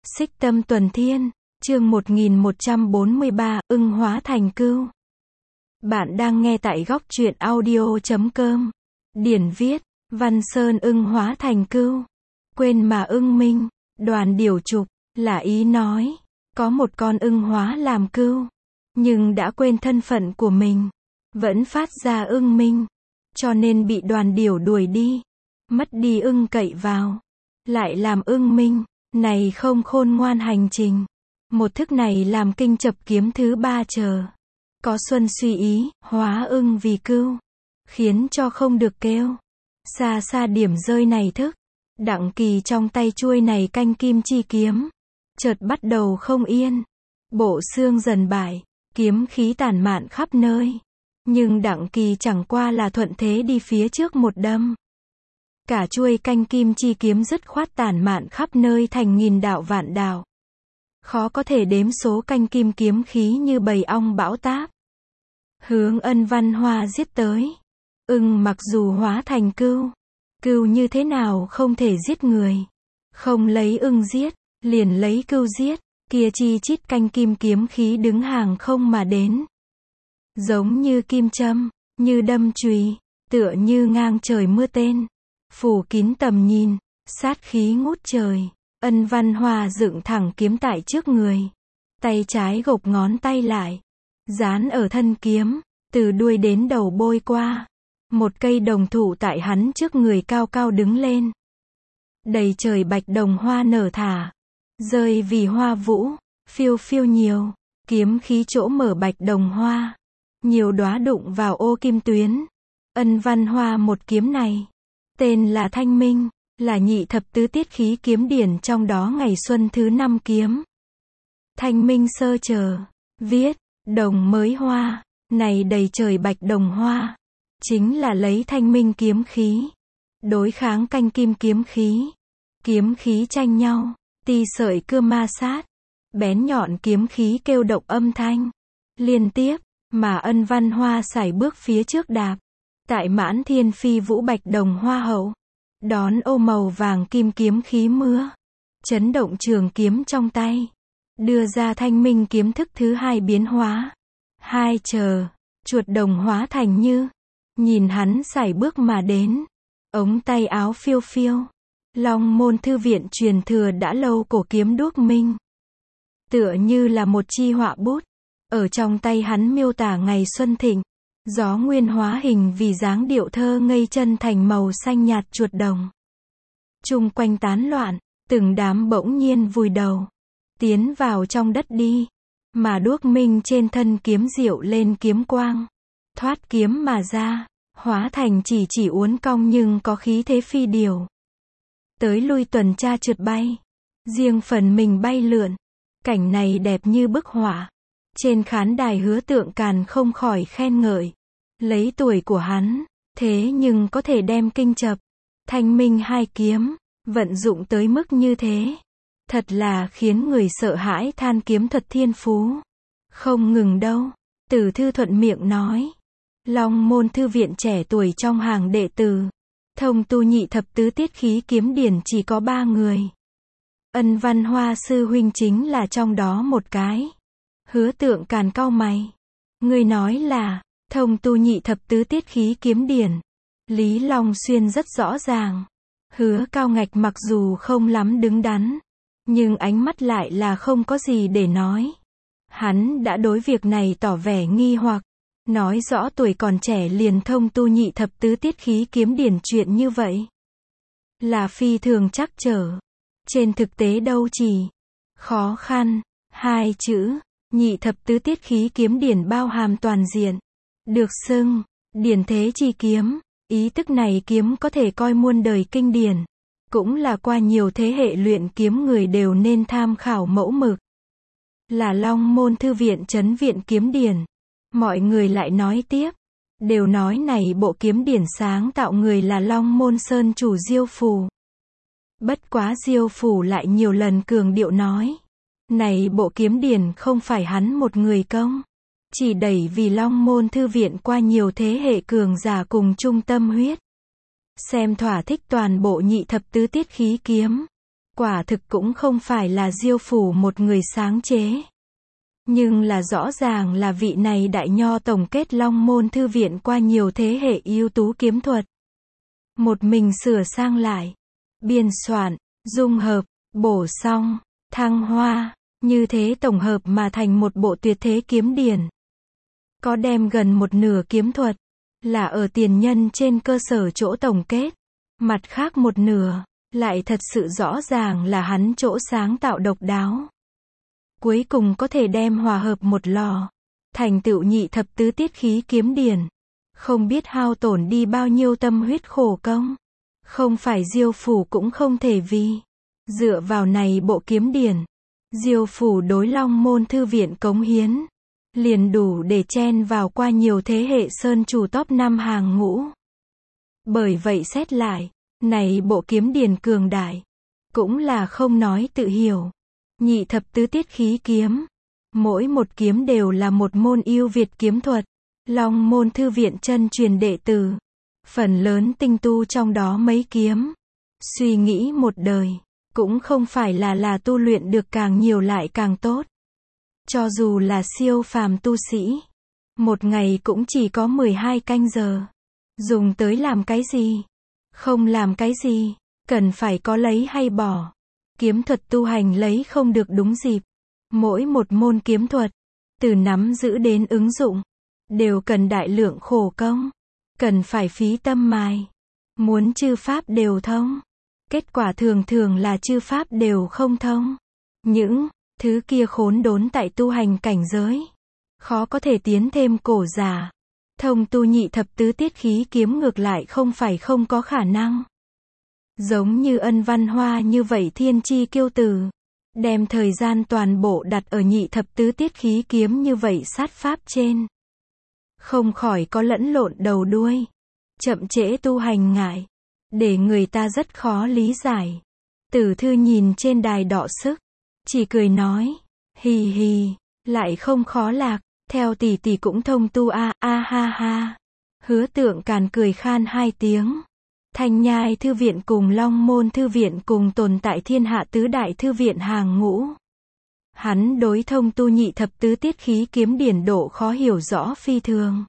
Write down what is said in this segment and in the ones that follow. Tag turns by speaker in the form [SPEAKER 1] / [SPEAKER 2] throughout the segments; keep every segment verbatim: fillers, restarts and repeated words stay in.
[SPEAKER 1] Xích Tâm Tuần Thiên, chương một nghìn một trăm bốn mươi ba, ưng hóa thành cưu. Bạn đang nghe tại góc truyện audio chấm com. Điển viết, Văn Sơn ưng hóa thành cưu. Quên mà ưng minh, đoàn điều trục, là ý nói, có một con ưng hóa làm cưu, nhưng đã quên thân phận của mình, vẫn phát ra ưng minh, cho nên bị đoàn điều đuổi đi, mất đi ưng cậy vào, lại làm ưng minh, này không khôn ngoan hành trình. Một thức này làm kinh chập kiếm thứ ba chờ. Có xuân suy ý, hóa ưng vì cưu, khiến cho không được kêu. Xa xa điểm rơi này thức, Đặng Kỳ trong tay chuôi này canh kim chi kiếm, chợt bắt đầu không yên. Bộ xương dần bại, kiếm khí tản mạn khắp nơi. Nhưng Đặng Kỳ chẳng qua là thuận thế đi phía trước một đâm. Cả chuôi canh kim chi kiếm dứt khoát tản mạn khắp nơi thành nghìn đạo vạn đạo. Khó có thể đếm số canh kim kiếm khí như bầy ong bão táp. Hướng Ân Văn Hoa giết tới. Ưng mặc dù hóa thành cưu, cưu như thế nào không thể giết người. Không lấy ưng giết, liền lấy cưu giết, kia chi chít canh kim kiếm khí đứng hàng không mà đến. Giống như kim châm, như đâm chùy, tựa như ngang trời mưa tên, phủ kín tầm nhìn, sát khí ngút trời. Ân Văn Hoa dựng thẳng kiếm tại trước người, tay trái gộp ngón tay lại, dán ở thân kiếm, từ đuôi đến đầu bôi qua. Một cây đồng thụ tại hắn trước người cao cao đứng lên. Đầy trời bạch đồng hoa nở thả, rơi vì hoa vũ, phiêu phiêu nhiều, kiếm khí chỗ mở bạch đồng hoa, nhiều đóa đụng vào ô kim tuyến. Ân Văn Hoa một kiếm này, tên là Thanh Minh, là nhị thập tứ tiết khí kiếm điển trong đó ngày xuân thứ năm kiếm. Thanh Minh sơ chờ, viết, đồng mới hoa, này đầy trời bạch đồng hoa, chính là lấy thanh minh kiếm khí, đối kháng canh kim kiếm khí. Kiếm khí tranh nhau, ti sợi cưa ma sát, bén nhọn kiếm khí kêu động âm thanh, liên tiếp, mà Ân Văn Hoa sải bước phía trước đạp, tại mãn thiên phi vũ bạch đồng hoa hậu. Đón ô màu vàng kim kiếm khí mưa, chấn động trường kiếm trong tay, đưa ra thanh minh kiếm thức thứ hai biến hóa. Hai chờ, chuột đồng hóa thành như, nhìn hắn sải bước mà đến, ống tay áo phiêu phiêu, Long Môn thư viện truyền thừa đã lâu cổ kiếm đuốc minh, tựa như là một chi họa bút, ở trong tay hắn miêu tả ngày xuân thịnh. Gió nguyên hóa hình vì dáng điệu thơ ngây chân thành màu xanh nhạt chuột đồng. Chung quanh tán loạn, từng đám bỗng nhiên vùi đầu, tiến vào trong đất đi, mà đuốc minh trên thân kiếm diệu lên kiếm quang, thoát kiếm mà ra, hóa thành chỉ chỉ uốn cong nhưng có khí thế phi điều. Tới lui tuần tra trượt bay, riêng phần mình bay lượn, cảnh này đẹp như bức họa. Trên khán đài Hứa Tượng Càn không khỏi khen ngợi. Lấy tuổi của hắn, thế nhưng có thể đem kinh chập, thanh minh hai kiếm, vận dụng tới mức như thế. Thật là khiến người sợ hãi than kiếm thuật thiên phú. Không ngừng đâu, Từ Thư thuận miệng nói. Long Môn thư viện trẻ tuổi trong hàng đệ tử, thông tu nhị thập tứ tiết khí kiếm điển chỉ có ba người. Ân Văn Hoa sư huynh chính là trong đó một cái. Hứa Tượng Càn cau mày. Người nói là thông tu nhị thập tứ tiết khí kiếm điển. Lý Long Xuyên rất rõ ràng. Hứa Cao Ngạch mặc dù không lắm đứng đắn, nhưng ánh mắt lại là không có gì để nói. Hắn đã đối việc này tỏ vẻ nghi hoặc, nói rõ tuổi còn trẻ liền thông tu nhị thập tứ tiết khí kiếm điển chuyện như vậy là phi thường trắc trở. Trên thực tế đâu chỉ khó khăn, hai chữ, nhị thập tứ tiết khí kiếm điển bao hàm toàn diện. Được xưng, điển thế chi kiếm, ý tức này kiếm có thể coi muôn đời kinh điển, cũng là qua nhiều thế hệ luyện kiếm người đều nên tham khảo mẫu mực. Là Long Môn thư viện trấn viện kiếm điển. Mọi người lại nói tiếp, đều nói này bộ kiếm điển sáng tạo người là Long Môn Sơn chủ Diêu Phù. Bất quá Diêu Phù lại nhiều lần cường điệu nói, này bộ kiếm điển không phải hắn một người công, chỉ đẩy vì Long Môn thư viện qua nhiều thế hệ cường giả cùng chung tâm huyết. Xem thỏa thích toàn bộ nhị thập tứ tiết khí kiếm, quả thực cũng không phải là Diêu Phủ một người sáng chế. Nhưng là rõ ràng là vị này đại nho tổng kết Long Môn Thư Viện qua nhiều thế hệ ưu tú kiếm thuật. Một mình sửa sang lại, biên soạn, dung hợp, bổ song, thăng hoa, như thế tổng hợp mà thành một bộ tuyệt thế kiếm điển. Có đem gần một nửa kiếm thuật, là ở tiền nhân trên cơ sở chỗ tổng kết. Mặt khác một nửa, lại thật sự rõ ràng là hắn chỗ sáng tạo độc đáo. Cuối cùng có thể đem hòa hợp một lò, thành tựu nhị thập tứ tiết khí kiếm điển. Không biết hao tổn đi bao nhiêu tâm huyết khổ công. Không phải Diêu Phủ cũng không thể vì. Dựa vào này bộ kiếm điển, Diêu Phủ đối Long Môn Thư Viện cống hiến, liền đủ để chen vào qua nhiều thế hệ sơn chủ top năm hàng ngũ. Bởi vậy xét lại, này bộ kiếm điển cường đại, cũng là không nói tự hiểu. Nhị thập tứ tiết khí kiếm, mỗi một kiếm đều là một môn ưu việt kiếm thuật. Long Môn Thư Viện chân truyền đệ tử, phần lớn tinh tu trong đó mấy kiếm. Suy nghĩ một đời, cũng không phải là là tu luyện được càng nhiều lại càng tốt. Cho dù là siêu phàm tu sĩ, một ngày cũng chỉ có mười hai canh giờ. Dùng tới làm cái gì? Không làm cái gì, cần phải có lấy hay bỏ. Kiếm thuật tu hành lấy không được đúng dịp. Mỗi một môn kiếm thuật, từ nắm giữ đến ứng dụng, đều cần đại lượng khổ công. Cần phải phí tâm mài. Muốn chư pháp đều thông. Kết quả thường thường là chư pháp đều không thông. Những thứ kia khốn đốn tại tu hành cảnh giới, khó có thể tiến thêm cổ giả. Thông tu nhị thập tứ tiết khí kiếm ngược lại không phải không có khả năng. Giống như Ân Văn Hoa như vậy thiên chi kiêu tử, đem thời gian toàn bộ đặt ở nhị thập tứ tiết khí kiếm như vậy sát pháp trên. Không khỏi có lẫn lộn đầu đuôi. Chậm trễ tu hành ngại, để người ta rất khó lý giải. Tử Thư nhìn trên đài đọ sức, chỉ cười nói, hì hì, lại không khó lạc, theo tỷ tỷ cũng thông tu a, a ha ha. Hứa Tượng Càn cười khan hai tiếng. Thanh Nhai Thư Viện cùng Long Môn Thư Viện cùng tồn tại thiên hạ tứ đại thư viện hàng ngũ. Hắn đối thông tu nhị thập tứ tiết khí kiếm điển độ khó hiểu rõ phi thường.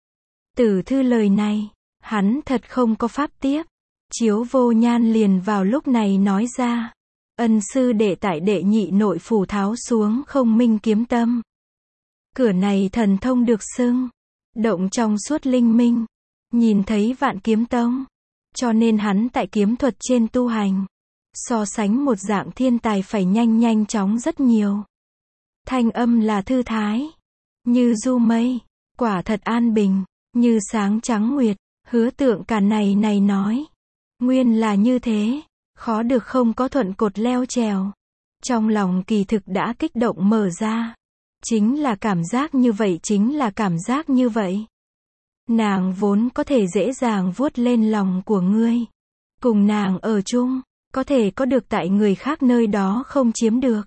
[SPEAKER 1] Tử Thư lời này, hắn thật không có pháp tiếp. Chiếu Vô Nhan liền vào lúc này nói ra, ân sư đệ tại đệ nhị nội phủ tháo xuống không minh kiếm tâm. Cửa này thần thông được xưng, động trong suốt linh minh, nhìn thấy vạn kiếm tông. Cho nên hắn tại kiếm thuật trên tu hành, so sánh một dạng thiên tài phải nhanh nhanh chóng rất nhiều. Thanh âm là thư thái, như du mây, quả thật an bình, như sáng trắng nguyệt. Hứa Tượng Càn này này nói, nguyên là như thế, khó được không có thuận cột leo trèo. Trong lòng kỳ thực đã kích động mở ra. Chính là cảm giác như vậy, chính là cảm giác như vậy. Nàng vốn có thể dễ dàng vuốt lên lòng của ngươi. Cùng nàng ở chung, có thể có được tại người khác nơi đó không chiếm được.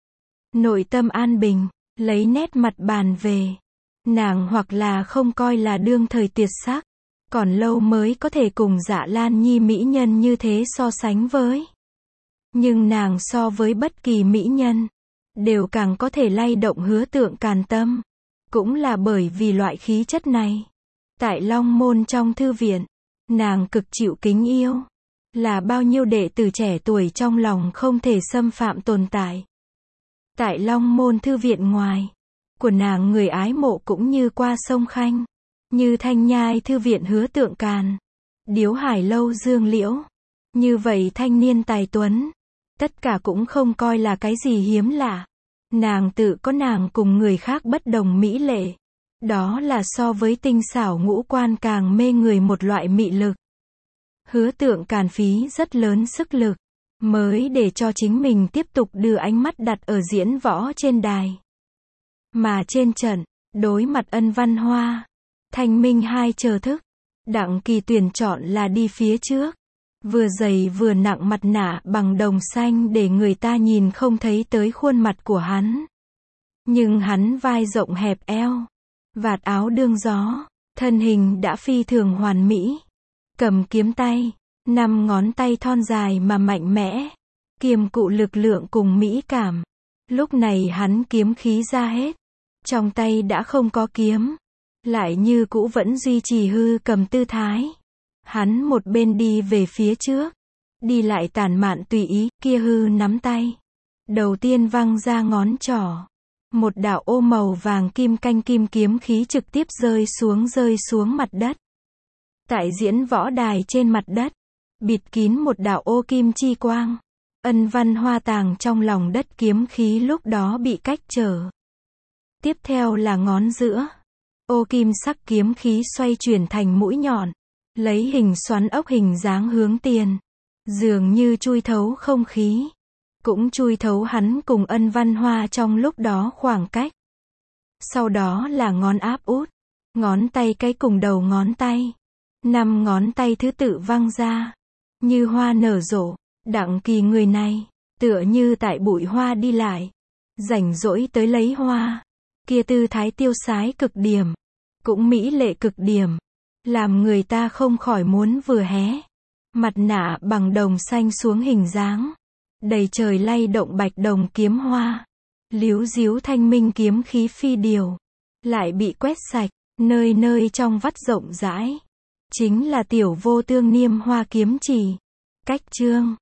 [SPEAKER 1] Nội tâm an bình, lấy nét mặt bàn về. Nàng hoặc là không coi là đương thời tuyệt sắc, còn lâu mới có thể cùng Dạ Lan Nhi mỹ nhân như thế so sánh với. Nhưng nàng so với bất kỳ mỹ nhân, đều càng có thể lay động Hứa Tượng Càn tâm. Cũng là bởi vì loại khí chất này. Tại Long Môn trong thư viện, nàng cực chịu kính yêu. Là bao nhiêu đệ tử trẻ tuổi trong lòng không thể xâm phạm tồn tại. Tại Long Môn thư viện ngoài, của nàng người ái mộ cũng như qua sông Khanh. Như Thanh Nhai Thư Viện Hứa Tượng Càn, Điếu Hải Lâu Dương Liễu. Như vậy thanh niên tài tuấn, tất cả cũng không coi là cái gì hiếm lạ. Nàng tự có nàng cùng người khác bất đồng mỹ lệ. Đó là so với tinh xảo ngũ quan càng mê người một loại mị lực. Hứa Tượng Càn phí rất lớn sức lực, mới để cho chính mình tiếp tục đưa ánh mắt đặt ở diễn võ trên đài. Mà trên trận, đối mặt Ân Văn Hoa, Thanh Minh hai chờ thức, Đặng Kỳ tuyển chọn là đi phía trước. Vừa dày vừa nặng mặt nạ bằng đồng xanh để người ta nhìn không thấy tới khuôn mặt của hắn. Nhưng hắn vai rộng hẹp eo, vạt áo đương gió, thân hình đã phi thường hoàn mỹ. Cầm kiếm tay, năm ngón tay thon dài mà mạnh mẽ. kiềm cụ lực lượng cùng mỹ cảm. Lúc này hắn kiếm khí ra hết. Trong tay đã không có kiếm. Lại như cũ vẫn duy trì hư cầm tư thái. Hắn một bên đi về phía trước. Đi lại tản mạn tùy ý, kia hư nắm tay. Đầu tiên văng ra ngón trỏ. Một đạo ô màu vàng kim canh kim kiếm khí trực tiếp rơi xuống rơi xuống mặt đất. Tại diễn võ đài trên mặt đất. Bịt kín một đạo ô kim chi quang. Ân văn hoa tàng trong lòng đất kiếm khí lúc đó bị cách trở. Tiếp theo là ngón giữa. Ô kim sắc kiếm khí xoay chuyển thành mũi nhọn. Lấy hình xoắn ốc hình dáng hướng tiền. Dường như chui thấu không khí. Cũng chui thấu hắn cùng ân văn hoa trong lúc đó khoảng cách. Sau đó là ngón áp út. Ngón tay cái cùng đầu ngón tay. Năm ngón tay thứ tự văng ra. Như hoa nở rộ. Đặng Kỳ người này. Tựa như tại bụi hoa đi lại. Rảnh rỗi tới lấy hoa. Kia tư thái tiêu sái cực điểm. Cũng mỹ lệ cực điểm. Làm người ta không khỏi muốn vừa hé. Mặt nạ bằng đồng xanh xuống hình dáng. Đầy trời lay động bạch đồng kiếm hoa. Líu díu thanh minh kiếm khí phi điều. Lại bị quét sạch. Nơi nơi trong vắt rộng rãi. Chính là tiểu vô tương niêm hoa kiếm chỉ. Cách chương.